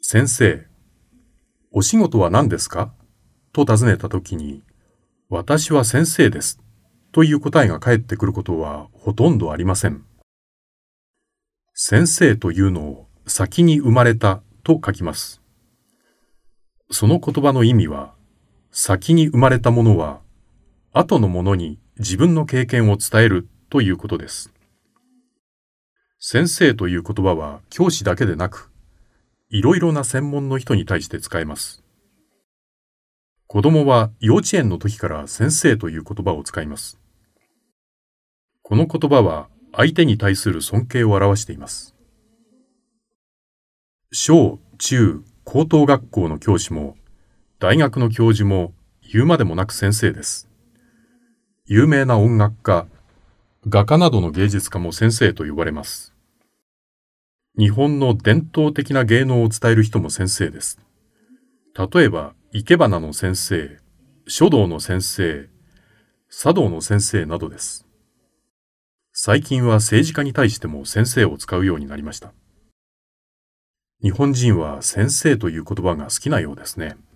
先生、お仕事は何ですかと尋ねたときに、私は先生です。という答えが返ってくることはほとんどありません。先生というのを先に生まれたと書きます。その言葉の意味は、先に生まれたものは、後のものに自分の経験を伝えるということです。先生という言葉は教師だけでなく、いろいろな専門の人に対して使えます。子供は幼稚園の時から先生という言葉を使います。この言葉は相手に対する尊敬を表しています。小中高等学校の教師も大学の教授も言うまでもなく先生です。有名な音楽家、画家などの芸術家も先生と呼ばれます。日本の伝統的な芸能を伝える人も先生です。例えば、生け花の先生、書道の先生、茶道の先生などです。最近は政治家に対しても先生を使うようになりました。日本人は先生という言葉が好きなようですね。